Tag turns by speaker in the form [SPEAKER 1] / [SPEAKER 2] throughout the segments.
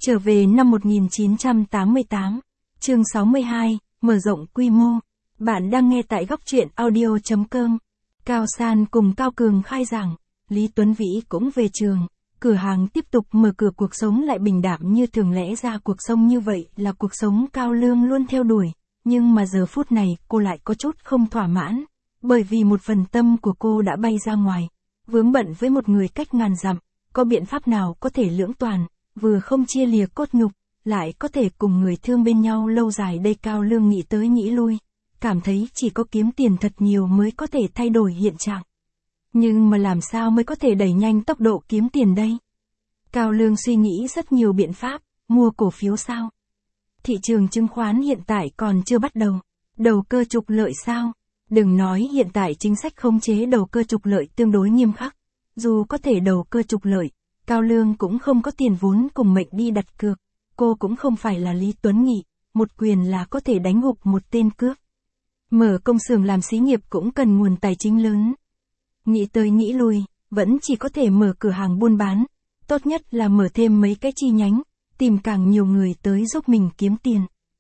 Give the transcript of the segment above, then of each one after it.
[SPEAKER 1] Trở về năm 1988, chương 62, mở rộng quy mô. Bạn đang nghe tại góc truyện audio.com. Cao San cùng Cao Cường khai giảng, Lý Tuấn Vĩ cũng về trường, cửa hàng tiếp tục mở cửa, cuộc sống lại bình đạm như thường. Lẽ ra cuộc sống như vậy là cuộc sống Cao Lương luôn theo đuổi, nhưng mà giờ phút này cô lại có chút không thỏa mãn, bởi vì một phần tâm của cô đã bay ra ngoài, vướng bận với một người cách ngàn dặm. Có biện pháp nào có thể lưỡng toàn, vừa không chia lìa cốt nhục, lại có thể cùng người thương bên nhau lâu dài đây? Cao Lương nghĩ tới nghĩ lui, cảm thấy chỉ có kiếm tiền thật nhiều mới có thể thay đổi hiện trạng. Nhưng mà làm sao mới có thể đẩy nhanh tốc độ kiếm tiền đây? Cao Lương suy nghĩ rất nhiều biện pháp. Mua cổ phiếu sao? Thị trường chứng khoán hiện tại còn chưa bắt đầu. Đầu cơ trục lợi sao? Đừng nói hiện tại chính sách khống chế đầu cơ trục lợi tương đối nghiêm khắc. Dù có thể đầu cơ trục lợi, Cao Lương cũng không có tiền vốn cùng mệnh đi đặt cược. Cô cũng không phải là Lý Tuấn Nghị, một quyền là có thể đánh gục một tên cướp. Mở công xưởng làm xí nghiệp cũng cần nguồn tài chính lớn. Nghĩ tới nghĩ lui, vẫn chỉ có thể mở cửa hàng buôn bán. Tốt nhất là mở thêm mấy cái chi nhánh, tìm càng nhiều người tới giúp mình kiếm tiền.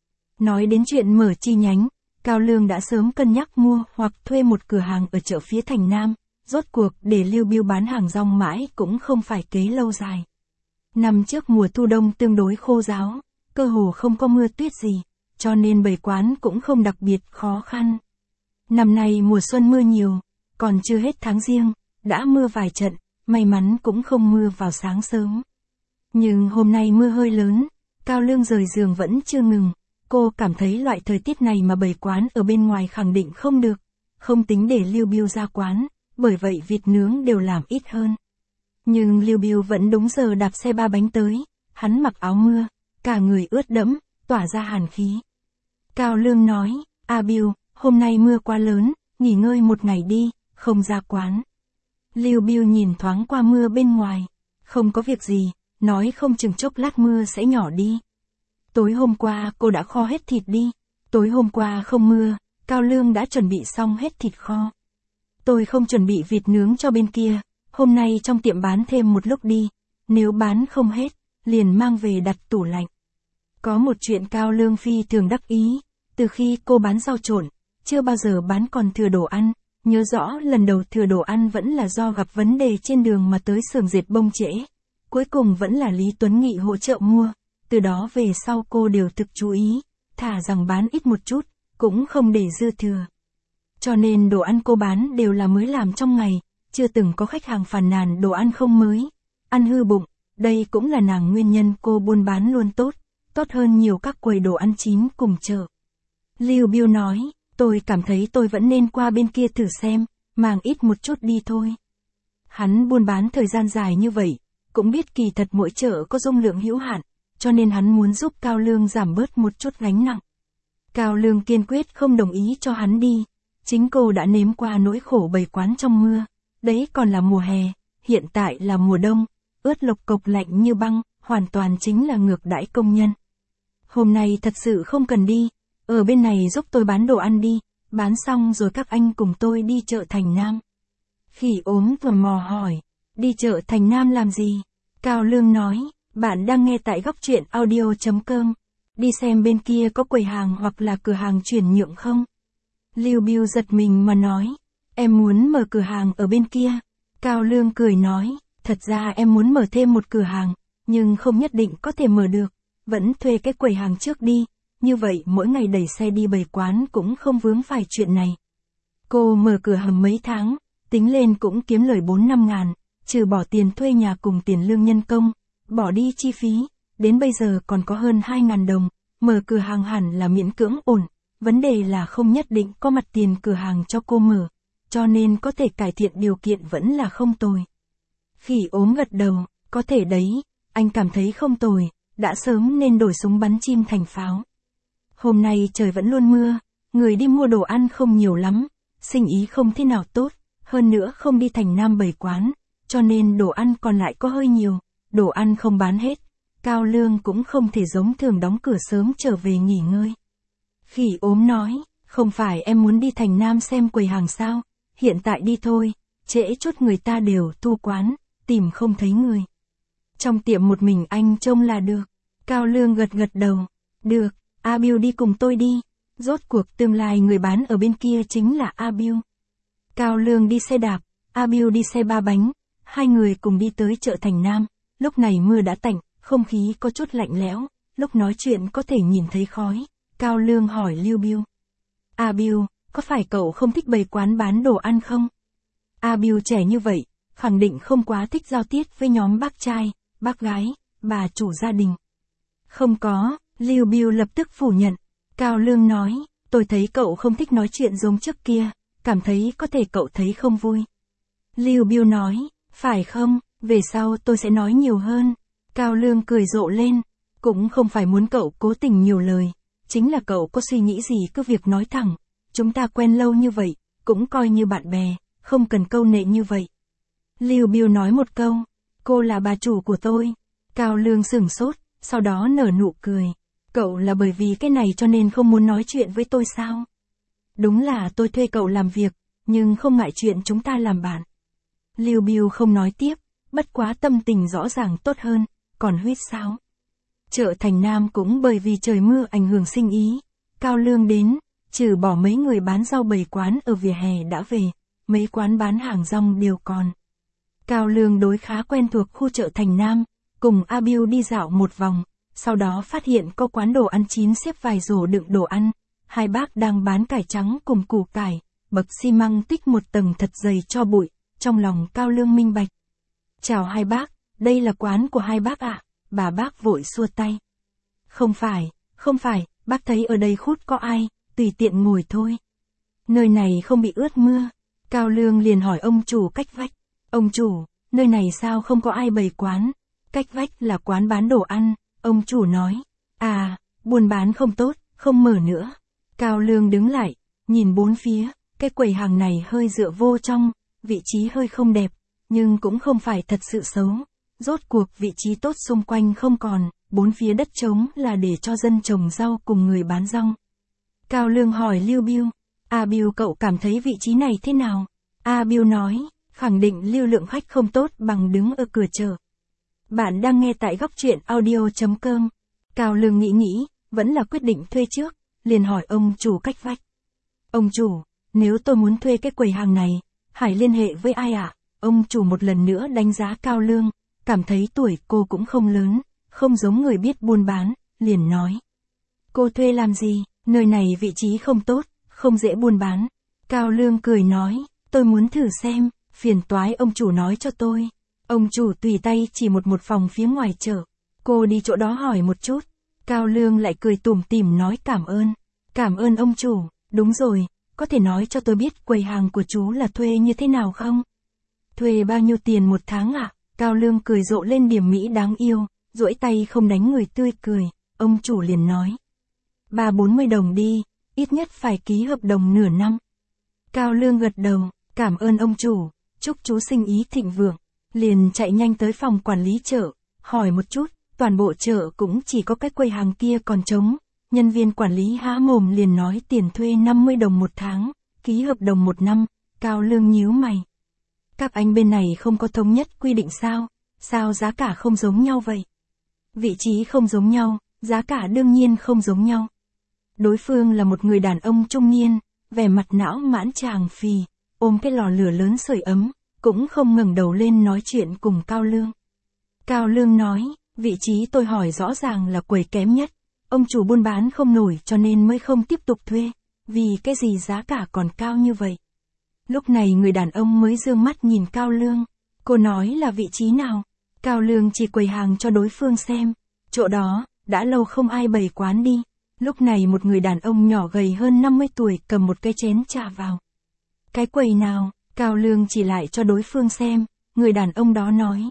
[SPEAKER 1] Nói đến chuyện mở chi nhánh, Cao Lương đã sớm cân nhắc mua hoặc thuê một cửa hàng ở chợ phía thành Nam. Rốt cuộc để Lưu Biêu bán hàng rong mãi cũng không phải kế lâu dài. Năm trước mùa thu đông tương đối khô ráo, cơ hồ không có mưa tuyết gì, cho nên bày quán cũng không đặc biệt khó khăn. Năm nay mùa xuân mưa nhiều, còn chưa hết tháng Giêng, đã mưa vài trận, may mắn cũng không mưa vào sáng sớm. Nhưng hôm nay mưa hơi lớn, Cao Lương rời giường vẫn chưa ngừng, cô cảm thấy loại thời tiết này mà bày quán ở bên ngoài khẳng định không được, không tính để Lưu Biêu ra quán. Bởi vậy vịt nướng đều làm ít hơn. Nhưng Lưu Biêu vẫn đúng giờ đạp xe ba bánh tới, hắn mặc áo mưa, cả người ướt đẫm, tỏa ra hàn khí. Cao Lương nói, Biêu, hôm nay mưa quá lớn, nghỉ ngơi một ngày đi, không ra quán. Lưu Biêu nhìn thoáng qua mưa bên ngoài, không có việc gì, nói không chừng chốc lát mưa sẽ nhỏ đi. Tối hôm qua cô đã kho hết thịt đi, tối hôm qua không mưa, Cao Lương đã chuẩn bị xong hết thịt kho. Tôi không chuẩn bị vịt nướng cho bên kia, hôm nay trong tiệm bán thêm một lúc đi, nếu bán không hết, liền mang về đặt tủ lạnh. Có một chuyện Cao Lương phi thường đắc ý, từ khi cô bán rau trộn, chưa bao giờ bán còn thừa đồ ăn, nhớ rõ lần đầu thừa đồ ăn vẫn là do gặp vấn đề trên đường mà tới xưởng dệt bông trễ. Cuối cùng vẫn là Lý Tuấn Nghị hỗ trợ mua, từ đó về sau cô đều thực chú ý, thả rằng bán ít một chút, cũng không để dư thừa. Cho nên đồ ăn cô bán đều là mới làm trong ngày, chưa từng có khách hàng phàn nàn đồ ăn không mới, ăn hư bụng, đây cũng là nàng nguyên nhân cô buôn bán luôn tốt, tốt hơn nhiều các quầy đồ ăn chín cùng chợ. Lưu Biêu nói, tôi cảm thấy tôi vẫn nên qua bên kia thử xem, mang ít một chút đi thôi. Hắn buôn bán thời gian dài như vậy, cũng biết kỳ thật mỗi chợ có dung lượng hữu hạn, cho nên hắn muốn giúp Cao Lương giảm bớt một chút gánh nặng. Cao Lương kiên quyết không đồng ý cho hắn đi. Chính cô đã nếm qua nỗi khổ bày quán trong mưa, đấy còn là mùa hè, hiện tại là mùa đông, ướt lộc cộc lạnh như băng, hoàn toàn chính là ngược đãi công nhân. Hôm nay thật sự không cần đi, ở bên này giúp tôi bán đồ ăn đi, bán xong rồi các anh cùng tôi đi chợ thành Nam. Khỉ ốm tò mò hỏi, đi chợ thành Nam làm gì? Cao Lương nói, bạn đang nghe tại góc truyện audio.com, đi xem bên kia có quầy hàng hoặc là cửa hàng chuyển nhượng không? Lưu Biêu giật mình mà nói, em muốn mở cửa hàng ở bên kia. Cao Lương cười nói, thật ra em muốn mở thêm một cửa hàng, nhưng không nhất định có thể mở được, vẫn thuê cái quầy hàng trước đi, như vậy mỗi ngày đẩy xe đi bày quán cũng không vướng phải chuyện này. Cô mở cửa hàng mấy tháng, tính lên cũng kiếm lời 4-5 ngàn, trừ bỏ tiền thuê nhà cùng tiền lương nhân công, bỏ đi chi phí, đến bây giờ còn có hơn 2.000 đồng, mở cửa hàng hẳn là miễn cưỡng ổn. Vấn đề là không nhất định có mặt tiền cửa hàng cho cô mở, cho nên có thể cải thiện điều kiện vẫn là không tồi. Khỉ ốm gật đầu, có thể đấy, anh cảm thấy không tồi, đã sớm nên đổi súng bắn chim thành pháo. Hôm nay trời vẫn luôn mưa, người đi mua đồ ăn không nhiều lắm, sinh ý không thế nào tốt, hơn nữa không đi thành Nam bày quán, cho nên đồ ăn còn lại có hơi nhiều, đồ ăn không bán hết, Cao Lương cũng không thể giống thường đóng cửa sớm trở về nghỉ ngơi. Khỉ ốm nói, không phải em muốn đi thành Nam xem quầy hàng sao, hiện tại đi thôi, trễ chút người ta đều thu quán, tìm không thấy người. Trong tiệm một mình anh trông là được. Cao Lương gật gật đầu. Được, A Bill đi cùng tôi đi. Rốt cuộc tương lai người bán ở bên kia chính là A Bill. Cao Lương đi xe đạp, A Bill đi xe ba bánh. Hai người cùng đi tới chợ Thành Nam. Lúc này mưa đã tạnh, không khí có chút lạnh lẽo. Lúc nói chuyện có thể nhìn thấy khói. Cao Lương hỏi Lưu Bill. A Bill, có phải cậu không thích bày quán bán đồ ăn không? A Bill trẻ như vậy, khẳng định không quá thích giao tiếp với nhóm bác trai, bác gái, bà chủ gia đình. Không có, Lưu Bill lập tức phủ nhận. Cao Lương nói, tôi thấy cậu không thích nói chuyện giống trước kia, cảm thấy có thể cậu thấy không vui. Lưu Bill nói, phải không, về sau tôi sẽ nói nhiều hơn. Cao Lương cười rộ lên, cũng không phải muốn cậu cố tình nhiều lời, chính là cậu có suy nghĩ gì cứ việc nói thẳng. Chúng ta quen lâu như vậy, cũng coi như bạn bè, không cần câu nệ như vậy. Lưu Bill nói một câu, cô là bà chủ của tôi. Cao Lương sửng sốt, sau đó nở nụ cười. Cậu là bởi vì cái này cho nên không muốn nói chuyện với tôi sao? Đúng là tôi thuê cậu làm việc, nhưng không ngại chuyện chúng ta làm bạn. Lưu Bill không nói tiếp, bất quá tâm tình rõ ràng tốt hơn, còn Huýt sao? Chợ Thành Nam cũng bởi vì trời mưa ảnh hưởng sinh ý. Cao Lương đến, trừ bỏ mấy người bán rau bày quán ở vỉa hè đã về, mấy quán bán hàng rong đều còn. Cao Lương đối khá quen thuộc khu chợ Thành Nam, cùng A Bill đi dạo một vòng, sau đó phát hiện có quán đồ ăn chín xếp vài rổ đựng đồ ăn, hai bác đang bán cải trắng cùng củ cải, bậc xi măng tích một tầng thật dày cho bụi, trong lòng Cao Lương minh bạch. Chào hai bác, đây là quán của hai bác ạ, bà bác vội xua tay. Không phải, bác thấy ở đây khút có ai, tùy tiện ngồi thôi. Nơi này không bị ướt mưa. Cao Lương liền hỏi ông chủ cách vách. Ông chủ, nơi này sao không có ai bày quán? Cách vách là quán bán đồ ăn, ông chủ nói. À, buôn bán không tốt, không mở nữa. Cao Lương đứng lại, nhìn bốn phía, cái quầy hàng này hơi dựa vô trong, vị trí hơi không đẹp, nhưng cũng không phải thật sự xấu. Rốt cuộc vị trí tốt xung quanh không còn, bốn phía đất trống là để cho dân trồng rau cùng người bán rong. Cao Lương hỏi Lưu Bill, A Bill cậu cảm thấy vị trí này thế nào? A Bill nói, khẳng định lưu lượng khách không tốt bằng đứng ở cửa chợ. Bạn đang nghe tại góc truyện audio.com. Cao Lương nghĩ, vẫn là quyết định thuê trước, liền hỏi ông chủ cách vách. Ông chủ, nếu tôi muốn thuê cái quầy hàng này, hãy liên hệ với ai ạ? Ông chủ một lần nữa đánh giá Cao Lương, cảm thấy tuổi cô cũng không lớn, không giống người biết buôn bán, liền nói. Cô thuê làm gì, nơi này vị trí không tốt, không dễ buôn bán. Cao Lương cười nói, tôi muốn thử xem, phiền toái ông chủ nói cho tôi. Ông chủ tùy tay chỉ một phòng phía ngoài chợ. Cô đi chỗ đó hỏi một chút. Cao Lương lại cười tủm tỉm nói cảm ơn. Cảm ơn ông chủ, đúng rồi, có thể nói cho tôi biết quầy hàng của chú là thuê như thế nào không? Thuê bao nhiêu tiền một tháng ạ? Cao Lương cười rộ lên điểm mỹ đáng yêu, duỗi tay không đánh người tươi cười, ông chủ liền nói. 30-40 đồng đi, ít nhất phải ký hợp đồng nửa năm. Cao Lương gật đầu, cảm ơn ông chủ, chúc chú sinh ý thịnh vượng, liền chạy nhanh tới phòng quản lý chợ, hỏi một chút, toàn bộ chợ cũng chỉ có cái quầy hàng kia còn trống. Nhân viên quản lý há mồm liền nói tiền thuê 50 đồng một tháng, ký hợp đồng 1 năm, Cao Lương nhíu mày. Các anh bên này không có thống nhất quy định sao? Sao giá cả không giống nhau vậy? Vị trí không giống nhau, giá cả đương nhiên không giống nhau. Đối phương là một người đàn ông trung niên, vẻ mặt não mãn tràng phì, ôm cái lò lửa lớn sưởi ấm, cũng không ngẩng đầu lên nói chuyện cùng Cao Lương. Cao Lương nói, vị trí tôi hỏi rõ ràng là quầy kém nhất, ông chủ buôn bán không nổi cho nên mới không tiếp tục thuê, vì cái gì giá cả còn cao như vậy. Lúc này người đàn ông mới dương mắt nhìn Cao Lương, cô nói là vị trí nào? Cao Lương chỉ quầy hàng cho đối phương xem, chỗ đó, đã lâu không ai bày quán đi. Lúc này một người đàn ông nhỏ gầy hơn 50 tuổi cầm một cái chén trà vào. Cái quầy nào? Cao Lương chỉ lại cho đối phương xem, người đàn ông đó nói.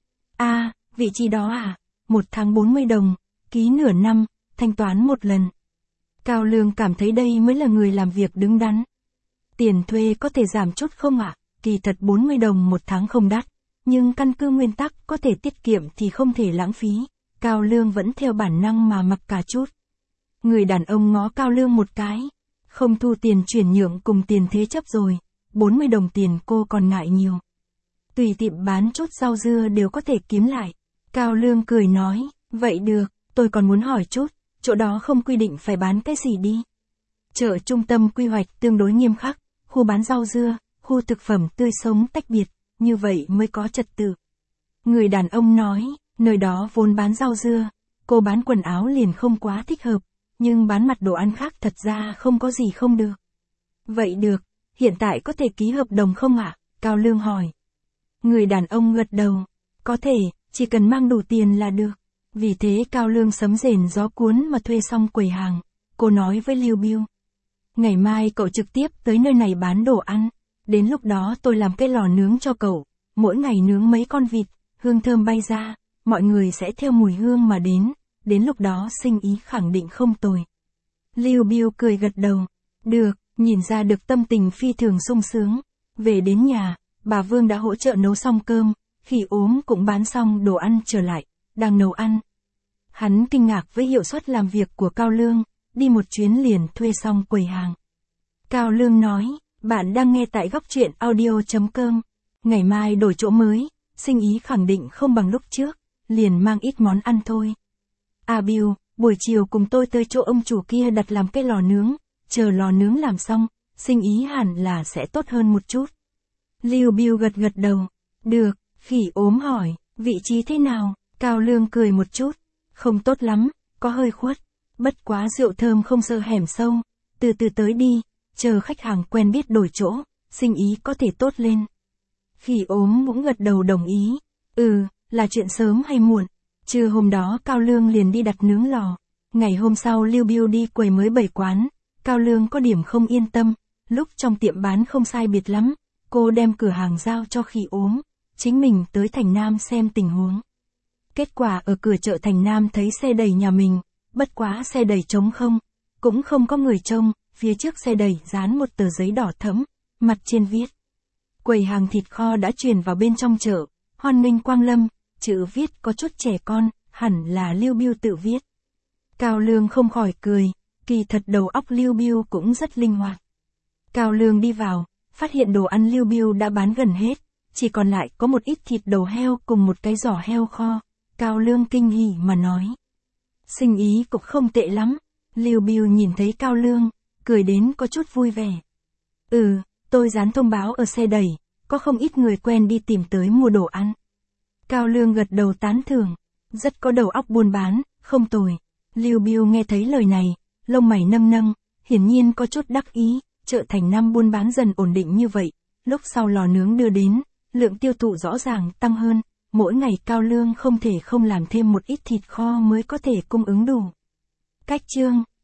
[SPEAKER 1] À, vị trí đó à? 1 tháng 40 đồng, ký nửa năm, thanh toán 1 lần. Cao Lương cảm thấy đây mới là người làm việc đứng đắn. Tiền thuê có thể giảm chút không ạ? Kỳ thật 40 đồng 1 tháng không đắt, nhưng căn cứ nguyên tắc có thể tiết kiệm thì không thể lãng phí. Cao Lương vẫn theo bản năng mà mặc cả chút. Người đàn ông ngó Cao Lương một cái. Không thu tiền chuyển nhượng cùng tiền thế chấp rồi, 40 đồng tiền cô còn ngại nhiều. Tùy tiệm bán chút rau dưa đều có thể kiếm lại. Cao Lương cười nói, vậy được, tôi còn muốn hỏi chút, chỗ đó không quy định phải bán cái gì đi. Chợ trung tâm quy hoạch tương đối nghiêm khắc, khu bán rau dưa, khu thực phẩm tươi sống tách biệt, như vậy mới có trật tự. Người đàn ông nói, nơi đó vốn bán rau dưa, cô bán quần áo liền không quá thích hợp, nhưng bán mặt đồ ăn khác thật ra không có gì không được. Vậy được, hiện tại có thể ký hợp đồng không ạ? Cao Lương hỏi. Người đàn ông gật đầu, có thể, chỉ cần mang đủ tiền là được. Vì thế Cao Lương sấm rền gió cuốn mà thuê xong quầy hàng. Cô nói với Lưu Biêu, ngày mai cậu trực tiếp tới nơi này bán đồ ăn, đến lúc đó tôi làm cái lò nướng cho cậu, mỗi ngày nướng mấy con vịt, hương thơm bay ra, mọi người sẽ theo mùi hương mà đến lúc đó sinh ý khẳng định không tồi. Lưu Biêu cười gật đầu, được, nhìn ra được tâm tình phi thường sung sướng. Về đến nhà, bà Vương đã hỗ trợ nấu xong cơm, Khỉ Ốm cũng bán xong đồ ăn trở lại, đang nấu ăn. Hắn kinh ngạc với hiệu suất làm việc của Cao Lương, đi một chuyến liền thuê xong quầy hàng. Cao Lương nói, bạn đang nghe tại góc truyện audio.com, ngày mai đổi chỗ mới, sinh ý khẳng định không bằng lúc trước, liền mang ít món ăn thôi. À Bill, buổi chiều cùng tôi tới chỗ ông chủ kia đặt làm cái lò nướng, chờ lò nướng làm xong, sinh ý hẳn là sẽ tốt hơn một chút. Lưu Bill gật gật đầu, được, Khỉ Ốm hỏi, vị trí thế nào? Cao Lương cười một chút, không tốt lắm, có hơi khuất, bất quá rượu thơm không sợ hẻm sâu, từ từ tới đi, chờ khách hàng quen biết đổi chỗ, sinh ý có thể tốt lên. Khỉ Ốm cũng gật đầu đồng ý, là chuyện sớm hay muộn. Trưa hôm đó Cao Lương liền đi đặt nướng lò, ngày hôm sau Lưu Biêu đi quầy mới bày quán, Cao Lương có điểm không yên tâm, lúc trong tiệm bán không sai biệt lắm, cô đem cửa hàng giao cho Khỉ Ốm, chính mình tới Thành Nam xem tình huống. Kết quả ở cửa chợ Thành Nam thấy xe đẩy nhà mình, bất quá xe đẩy trống không, cũng không có người trông, phía trước xe đẩy dán một tờ giấy đỏ thẫm, mặt trên viết. Quầy hàng thịt kho đã chuyển vào bên trong chợ, hoan nghênh quang lâm, chữ viết có chút trẻ con, hẳn là Lưu Biêu tự viết. Cao Lương không khỏi cười, kỳ thật đầu óc Lưu Biêu cũng rất linh hoạt. Cao Lương đi vào, phát hiện đồ ăn Lưu Biêu đã bán gần hết, chỉ còn lại có một ít thịt đầu heo cùng một cái giỏ heo kho. Cao Lương kinh hỉ mà nói. Sinh ý cũng không tệ lắm. Lưu Biêu nhìn thấy Cao Lương, cười đến có chút vui vẻ. Tôi dán thông báo ở xe đẩy, có không ít người quen đi tìm tới mua đồ ăn. Cao Lương gật đầu tán thưởng, rất có đầu óc buôn bán, không tồi. Lưu Biêu nghe thấy lời này, lông mày nâng nâng, hiển nhiên có chút đắc ý, chợ Thành Nam buôn bán dần ổn định như vậy, lúc sau lò nướng đưa đến, lượng tiêu thụ rõ ràng tăng hơn, mỗi ngày Cao Lương không thể không làm thêm một ít thịt kho mới có thể cung ứng đủ. Cách chương